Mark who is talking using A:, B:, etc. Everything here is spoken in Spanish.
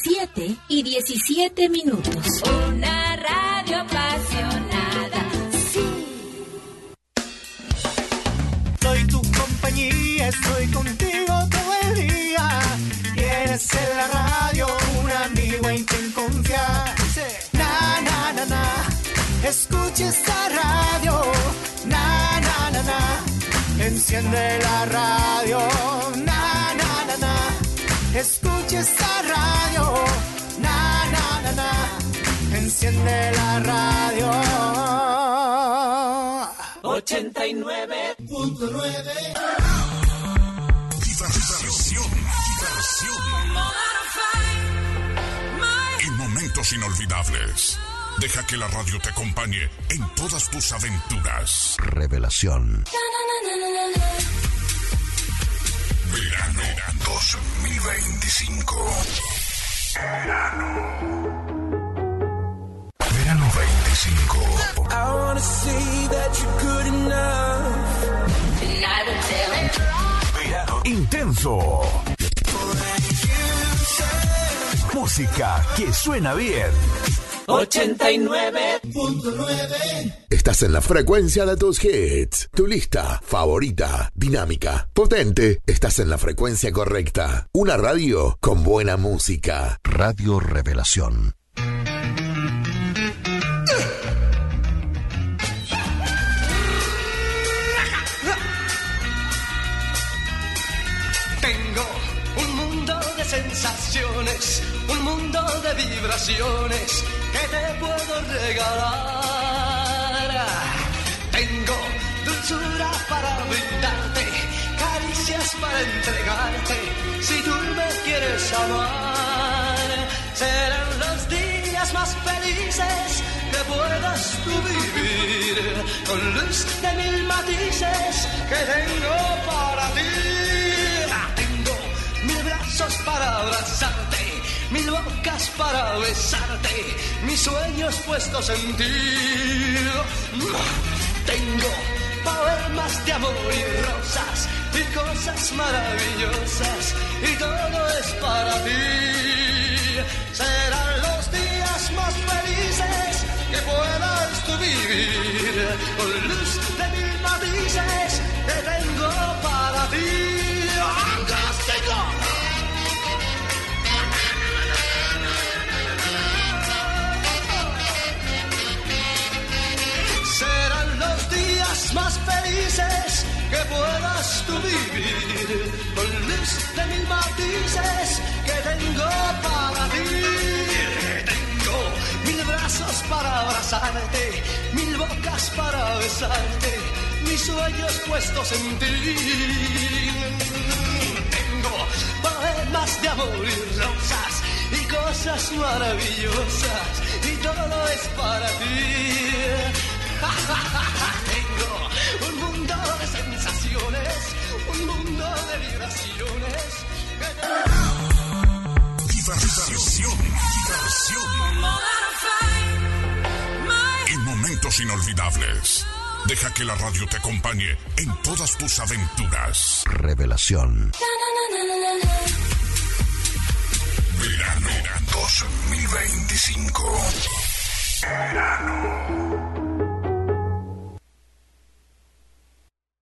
A: 7:17.
B: Una radio apasionada. Sí.
C: Soy tu compañía, estoy contigo todo el día. Tienes en la radio un amigo en quien confiar. Na, na, na, na. Escucha esta radio. Na, na, na, na. Enciende la radio. Na, na, na, na. Escucha esta radio. Na, na, na, na. Enciende la radio. 89.9.
D: Diversión. En momentos inolvidables. Deja que la radio te acompañe en todas tus aventuras. Revelación. Verano 2025. Verano 25.
E: I wanna see that you're good enough.
D: Verano intenso. Música que suena bien.
C: 89.9.
F: Estás en la frecuencia de tus hits. Tu lista favorita, dinámica, potente. Estás en la frecuencia correcta. Una radio con buena música.
D: Radio Revelación.
C: Tengo un mundo de sensaciones, un mundo de vibraciones que te puedo regalar. Tengo dulzura para brindarte, caricias para entregarte, si tú me quieres amar. Serán los días más felices que puedas tú vivir, con luz de mil matices que tengo para ti. Tengo mil brazos para abrazarte, mil bocas para besarte, mis sueños puestos en ti. Tengo poemas de amor y rosas y cosas maravillosas y todo es para ti. Serán los días más felices que puedas tú vivir, con luz de mil matices que tengo para ti. Serán los días más felices que puedas tú vivir, con luz de mil matices que tengo para ti. Tengo mil brazos para abrazarte, mil bocas para besarte, mis sueños puestos en ti. Tengo poemas de amor y rosas y cosas maravillosas y todo es para ti. Tengo un mundo de sensaciones, un mundo de vibraciones.
D: Diversión. En momentos inolvidables. Deja que la radio te acompañe en todas tus aventuras. Revelación. Verano 2025. Verano.